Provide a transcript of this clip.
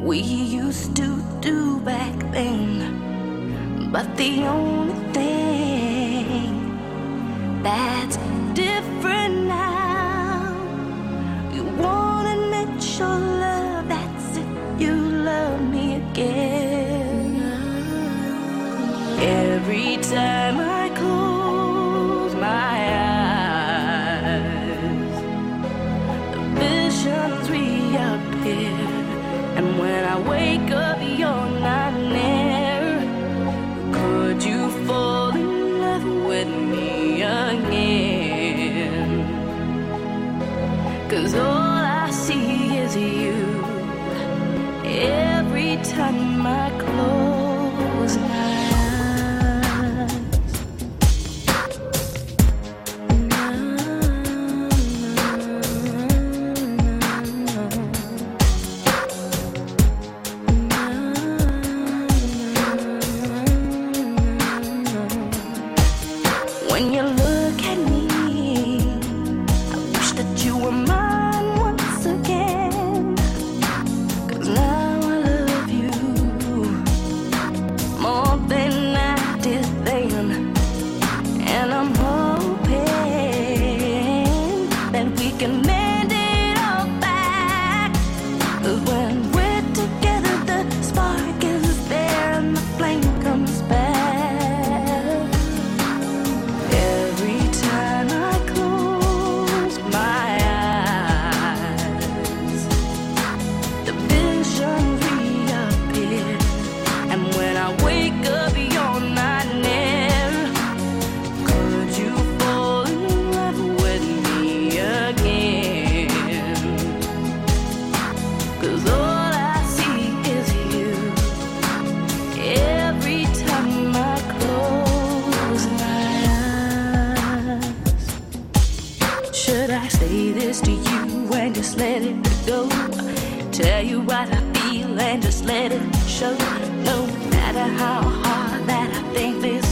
we used to do back then. But the only thing that's different now, you wanna admit your love, that's it, you love me again. Every time I close my eyes, the visions reappear. And when I wake up, you're not near. Could you fall in love with me again? 'Cause all I see is you. Every time I close my eyes. When you look at me, I wish that you were mine once again. 'Cause now I love you more than I did then. And I'm hoping that we can mend it all back. 'Cause when we're together, the spark is there and the flame comes back. Should I say this to you and just let it go? Tell you what I feel and just let it show. No matter how hard that I think this